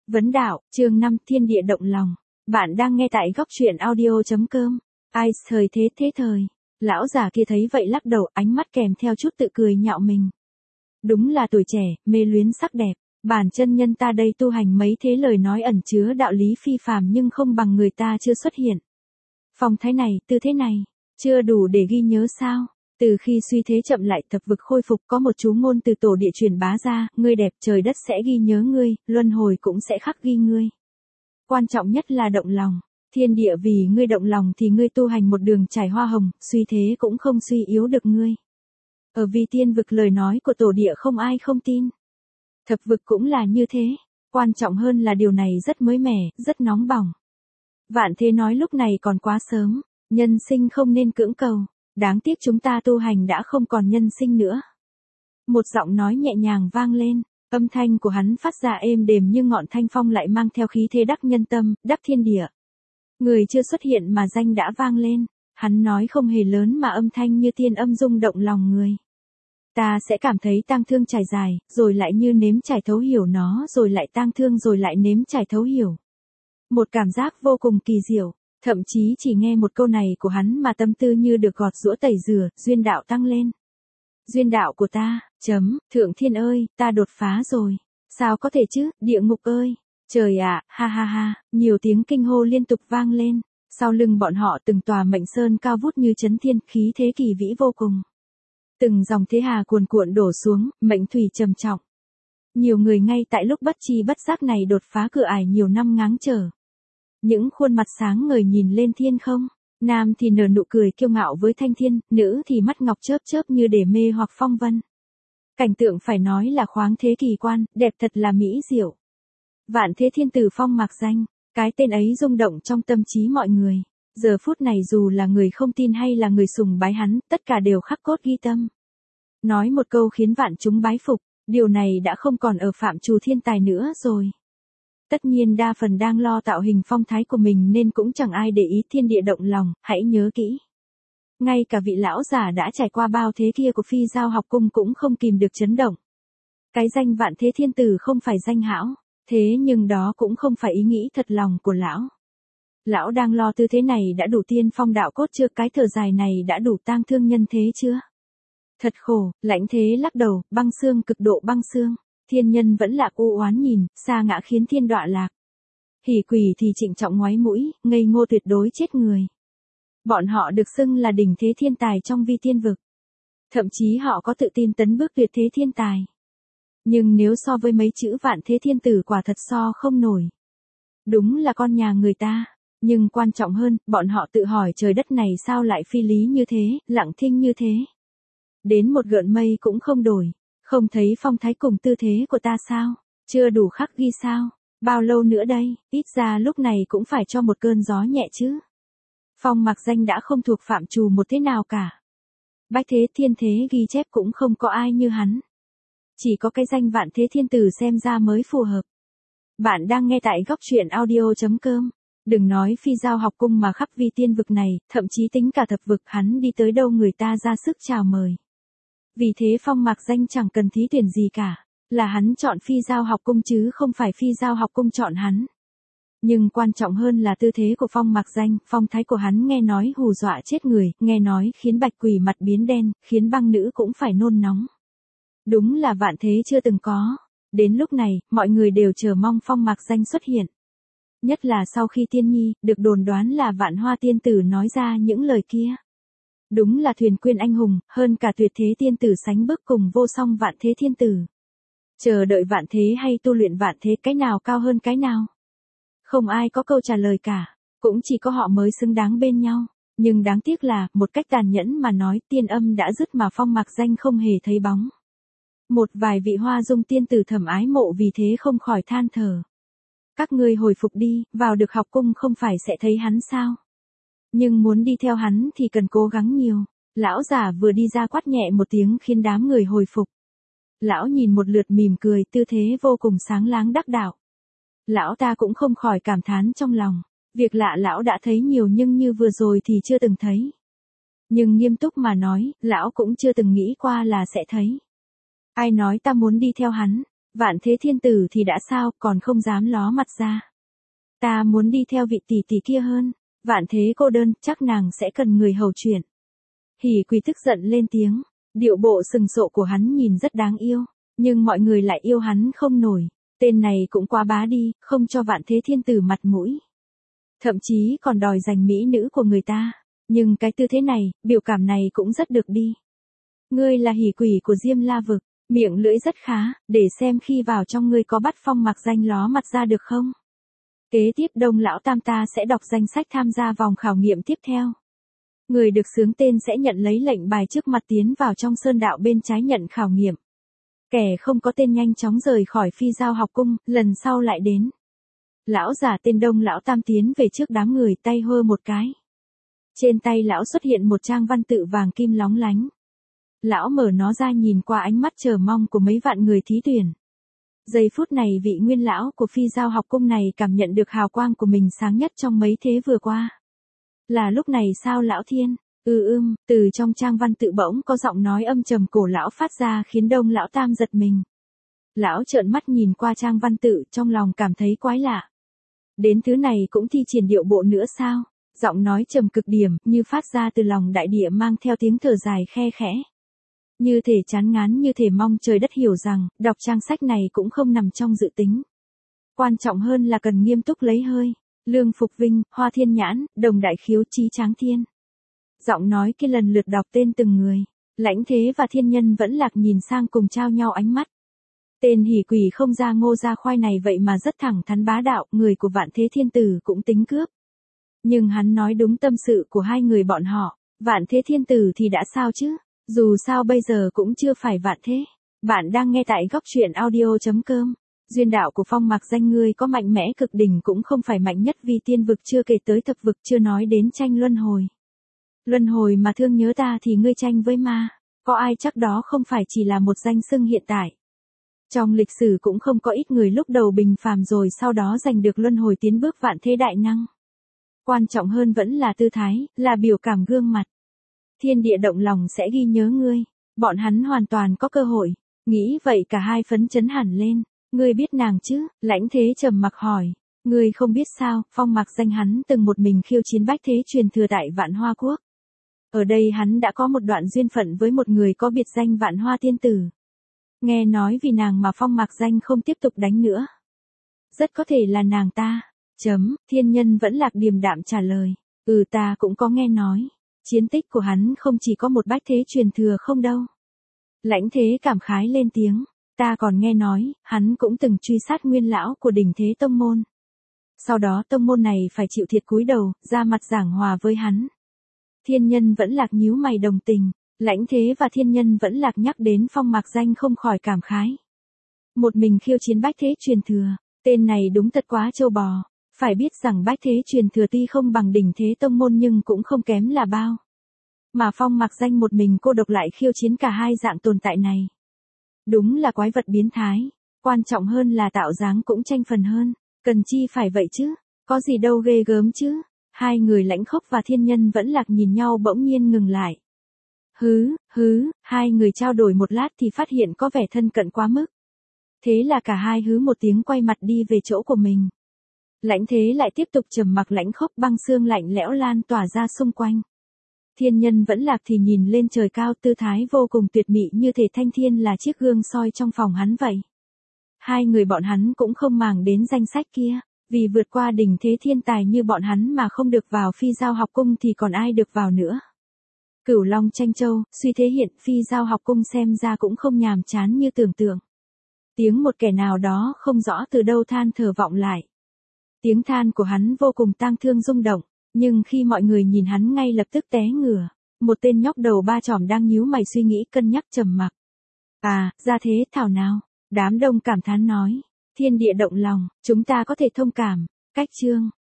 Vấn đạo, chương 5 thiên địa động lòng. Bạn đang nghe tại góc truyện audio.com. Ai thời thế thế thời. Lão già kia thấy vậy lắc đầu, ánh mắt kèm theo chút tự cười nhạo mình. Đúng là tuổi trẻ, mê luyến sắc đẹp. Bản chân nhân ta đây tu hành mấy thế lời nói ẩn chứa đạo lý phi phàm nhưng không bằng người ta chưa xuất hiện. Phong thái này, tư thế này, chưa đủ để ghi nhớ sao? Từ khi suy thế chậm lại thập vực khôi phục có một chú ngôn từ tổ địa truyền bá ra, ngươi đẹp trời đất sẽ ghi nhớ ngươi, luân hồi cũng sẽ khắc ghi ngươi. Quan trọng nhất là động lòng, thiên địa vì ngươi động lòng thì ngươi tu hành một đường trải hoa hồng, suy thế cũng không suy yếu được ngươi. Ở vì tiên vực lời nói của tổ địa không ai không tin. Thập vực cũng là như thế, quan trọng hơn là điều này rất mới mẻ, rất nóng bỏng. Vạn Thế nói lúc này còn quá sớm, nhân sinh không nên cưỡng cầu. Đáng tiếc chúng ta tu hành đã không còn nhân sinh nữa. Một giọng nói nhẹ nhàng vang lên, âm thanh của hắn phát ra êm đềm như ngọn thanh phong lại mang theo khí thế đắc nhân tâm, đắc thiên địa. Người chưa xuất hiện mà danh đã vang lên, hắn nói không hề lớn mà âm thanh như tiên âm rung động lòng người. Ta sẽ cảm thấy tang thương trải dài, rồi lại như nếm trải thấu hiểu nó, rồi lại tang thương rồi lại nếm trải thấu hiểu. Một cảm giác vô cùng kỳ diệu. Thậm chí chỉ nghe một câu này của hắn mà tâm tư như được gọt giũa tẩy rửa, duyên đạo tăng lên. Duyên đạo của ta, thượng thiên ơi, ta đột phá rồi. Sao có thể chứ, địa ngục ơi. Trời ạ, ha ha ha, nhiều tiếng kinh hô liên tục vang lên. Sau lưng bọn họ từng tòa mệnh sơn cao vút như chấn thiên, khí thế kỳ vĩ vô cùng. Từng dòng thế hà cuồn cuộn đổ xuống, mệnh thủy trầm trọng. Nhiều người ngay tại lúc bất chi bất giác này đột phá cửa ải nhiều năm ngáng trở. Những khuôn mặt sáng ngời nhìn lên thiên không, nam thì nở nụ cười kiêu ngạo với thanh thiên, nữ thì mắt ngọc chớp chớp như để mê hoặc phong vân. Cảnh tượng phải nói là khoáng thế kỳ quan, đẹp thật là mỹ diệu. Vạn Thế Thiên Tử Phong Mạc Danh, cái tên ấy rung động trong tâm trí mọi người. Giờ phút này dù là người không tin hay là người sùng bái hắn, tất cả đều khắc cốt ghi tâm. Nói một câu khiến vạn chúng bái phục, điều này đã không còn ở phạm trù thiên tài nữa rồi. Tất nhiên đa phần đang lo tạo hình phong thái của mình nên cũng chẳng ai để ý thiên địa động lòng, hãy nhớ kỹ. Ngay cả vị lão giả đã trải qua bao thế kia của Phi Giao Học Cung cũng không kìm được chấn động. Cái danh Vạn Thế Thiên Tử không phải danh hão, thế nhưng đó cũng không phải ý nghĩ thật lòng của lão. Lão đang lo tư thế này đã đủ tiên phong đạo cốt chưa, cái thở dài này đã đủ tang thương nhân thế chưa? Thật khổ, Lãnh Thế lắc đầu, băng xương cực độ băng xương. Thiên nhân vẫn lạc u oán nhìn, sa ngã khiến thiên đọa lạc. Hỉ quỷ thì trịnh trọng ngoáy mũi, ngây ngô tuyệt đối chết người. Bọn họ được xưng là đỉnh thế thiên tài trong vi tiên vực. Thậm chí họ có tự tin tấn bước tuyệt thế thiên tài. Nhưng nếu so với mấy chữ Vạn Thế Thiên Tử quả thật so không nổi. Đúng là con nhà người ta, nhưng quan trọng hơn, bọn họ tự hỏi trời đất này sao lại phi lý như thế, lặng thinh như thế. Đến một gợn mây cũng không đổi. Không thấy phong thái cùng tư thế của ta sao? Chưa đủ khắc ghi sao? Bao lâu nữa đây? Ít ra lúc này cũng phải cho một cơn gió nhẹ chứ. Phong Mạc Danh đã không thuộc phạm trù một thế nào cả. Bách thế thiên thế ghi chép cũng không có ai như hắn. Chỉ có cái danh Vạn Thế Thiên Tử xem ra mới phù hợp. Bạn đang nghe tại góc truyện audio.com. Đừng nói Phi Giao Học Cung mà khắp vi tiên vực này, thậm chí tính cả thập vực hắn đi tới đâu người ta ra sức chào mời. Vì thế Phong Mạc Danh chẳng cần thí tuyển gì cả, là hắn chọn Phi Giao Học Cung chứ không phải Phi Giao Học Cung chọn hắn. Nhưng quan trọng hơn là tư thế của Phong Mạc Danh, phong thái của hắn nghe nói hù dọa chết người, nghe nói khiến bạch quỷ mặt biến đen, khiến băng nữ cũng phải nôn nóng. Đúng là vạn thế chưa từng có. Đến lúc này, mọi người đều chờ mong Phong Mạc Danh xuất hiện. Nhất là sau khi Tiên Nhi, được đồn đoán là Vạn Hoa Tiên Tử nói ra những lời kia. Đúng là thuyền quyên anh hùng, hơn cả tuyệt thế tiên tử sánh bước cùng vô song Vạn Thế Thiên Tử. Chờ đợi vạn thế hay tu luyện vạn thế, cái nào cao hơn cái nào? Không ai có câu trả lời cả, cũng chỉ có họ mới xứng đáng bên nhau. Nhưng đáng tiếc là, một cách tàn nhẫn mà nói, tiên âm đã dứt mà Phong Mạc Danh không hề thấy bóng. Một vài vị hoa dung tiên tử thầm ái mộ vì thế không khỏi than thở. Các ngươi hồi phục đi, vào được học cung không phải sẽ thấy hắn sao? Nhưng muốn đi theo hắn thì cần cố gắng nhiều. Lão giả vừa đi ra quát nhẹ một tiếng khiến đám người hồi phục. Lão nhìn một lượt mỉm cười, tư thế vô cùng sáng láng đắc đạo. Lão ta cũng không khỏi cảm thán trong lòng. Việc lạ lão đã thấy nhiều nhưng như vừa rồi thì chưa từng thấy. Nhưng nghiêm túc mà nói, lão cũng chưa từng nghĩ qua là sẽ thấy. Ai nói ta muốn đi theo hắn? Vạn Thế Thiên Tử thì đã sao, còn không dám ló mặt ra. Ta muốn đi theo vị tỷ tỷ kia hơn. Vạn Thế cô đơn, chắc nàng sẽ cần người hầu chuyện. Hỉ Quỳ tức giận lên tiếng. Điệu bộ sừng sộ của hắn nhìn rất đáng yêu. Nhưng mọi người lại yêu hắn không nổi. Tên này cũng quá bá đi, không cho Vạn Thế Thiên Tử mặt mũi. Thậm chí còn đòi giành mỹ nữ của người ta. Nhưng cái tư thế này, biểu cảm này cũng rất được đi. Ngươi là hỉ quỷ của Diêm La Vực, miệng lưỡi rất khá, để xem khi vào trong ngươi có bắt Phong Mạc Danh ló mặt ra được không? Kế tiếp Đông Lão Tam ta sẽ đọc danh sách tham gia vòng khảo nghiệm tiếp theo. Người được xướng tên sẽ nhận lấy lệnh bài trước mặt tiến vào trong sơn đạo bên trái nhận khảo nghiệm. Kẻ không có tên nhanh chóng rời khỏi Phi Giao học cung, lần sau lại đến. Lão giả tên Đông Lão Tam tiến về trước đám người, tay hơ một cái. Trên tay lão xuất hiện một trang văn tự vàng kim lóng lánh. Lão mở nó ra nhìn qua ánh mắt chờ mong của mấy vạn người thí tuyển. Giây phút này vị nguyên lão của Phi Giao học cung này cảm nhận được hào quang của mình sáng nhất trong mấy thế vừa qua. Là lúc này sao lão thiên? Từ trong trang văn tự bỗng có giọng nói âm trầm cổ lão phát ra khiến Đông Lão Tam giật mình. Lão trợn mắt nhìn qua trang văn tự, trong lòng cảm thấy quái lạ. Đến thứ này cũng thi triển điệu bộ nữa sao? Giọng nói trầm cực điểm, như phát ra từ lòng đại địa mang theo tiếng thở dài khe khẽ. Như thể chán ngán, như thể mong trời đất hiểu rằng, đọc trang sách này cũng không nằm trong dự tính. Quan trọng hơn là cần nghiêm túc lấy hơi. Lương Phục Vinh, Hoa Thiên Nhãn, Đồng Đại Khiếu, Chí Tráng Thiên. Giọng nói kia lần lượt đọc tên từng người. Lãnh Thế và Thiên Nhân Vẫn Lạc nhìn sang cùng trao nhau ánh mắt. Tên hỉ quỷ không ra ngô ra khoai này vậy mà rất thẳng thắn bá đạo, người của Vạn Thế Thiên Tử cũng tính cướp. Nhưng hắn nói đúng tâm sự của hai người bọn họ. Vạn Thế Thiên Tử thì đã sao chứ? Dù sao bây giờ cũng chưa phải vạn thế. Bạn đang nghe tại góc truyện audio.com. Duyên đạo của Phong Mạc Danh ngươi có mạnh mẽ cực đỉnh cũng không phải mạnh nhất, vì tiên vực chưa kể tới thập vực, chưa nói đến tranh luân hồi. Luân hồi mà thương nhớ ta thì ngươi tranh với ma. Có ai chắc đó không phải chỉ là một danh xưng hiện tại. Trong lịch sử cũng không có ít người lúc đầu bình phàm rồi sau đó giành được luân hồi tiến bước vạn thế đại năng. Quan trọng hơn vẫn là tư thái, là biểu cảm gương mặt. Thiên địa động lòng sẽ ghi nhớ ngươi. Bọn hắn hoàn toàn có cơ hội. Nghĩ vậy cả hai phấn chấn hẳn lên. Ngươi biết nàng chứ? Lãnh Thế trầm mặc hỏi. Ngươi không biết sao? Phong Mạc Danh hắn từng một mình khiêu chiến bách thế truyền thừa tại Vạn Hoa Quốc. Ở đây hắn đã có một đoạn duyên phận với một người có biệt danh Vạn Hoa Tiên Tử. Nghe nói vì nàng mà Phong Mạc Danh không tiếp tục đánh nữa. Rất có thể là nàng ta. Thiên Nhân Vẫn Lạc điềm đạm trả lời. Ta cũng có nghe nói. Chiến tích của hắn không chỉ có một bách thế truyền thừa không đâu. Lãnh Thế cảm khái lên tiếng. Ta còn nghe nói, hắn cũng từng truy sát nguyên lão của đỉnh thế tông môn. Sau đó tông môn này phải chịu thiệt cúi đầu, ra mặt giảng hòa với hắn. Thiên Nhân Vẫn Lạc nhíu mày đồng tình. Lãnh Thế và Thiên Nhân Vẫn Lạc nhắc đến Phong Mạc Danh không khỏi cảm khái. Một mình khiêu chiến bách thế truyền thừa, tên này đúng thật quá trâu bò. Phải biết rằng bách thế truyền thừa tuy không bằng đỉnh thế tông môn nhưng cũng không kém là bao. Mà Phong Mạc Danh một mình cô độc lại khiêu chiến cả hai dạng tồn tại này. Đúng là quái vật biến thái. Quan trọng hơn là tạo dáng cũng tranh phần hơn. Cần chi phải vậy chứ? Có gì đâu ghê gớm chứ? Hai người Lãnh Khốc và Thiên Nhân Vẫn Lạc nhìn nhau bỗng nhiên ngừng lại. Hai người trao đổi một lát thì phát hiện có vẻ thân cận quá mức. Thế là cả hai hứ một tiếng quay mặt đi về chỗ của mình. Lãnh Thế lại tiếp tục trầm mặc. Lãnh Khốc băng xương lạnh lẽo lan tỏa ra xung quanh. Thiên Nhân Vẫn Lạc thì nhìn lên trời cao, tư thái vô cùng tuyệt mỹ, như thể thanh thiên là chiếc gương soi trong phòng hắn vậy. Hai người bọn hắn cũng không màng đến danh sách kia, vì vượt qua đỉnh thế thiên tài như bọn hắn mà không được vào Phi Giao học cung thì còn ai được vào nữa. Cửu Long tranh châu, suy thế hiện, Phi Giao học cung xem ra cũng không nhàm chán như tưởng tượng. Tiếng một kẻ nào đó không rõ từ đâu than thở vọng lại. Tiếng than của hắn vô cùng tang thương rung động, nhưng khi mọi người nhìn hắn ngay lập tức té ngửa. Một tên nhóc đầu ba chòm đang nhíu mày suy nghĩ cân nhắc trầm mặc. Ra thế thảo nào. Đám đông cảm thán nói. Thiên địa động lòng, chúng ta có thể thông cảm. Cách chương.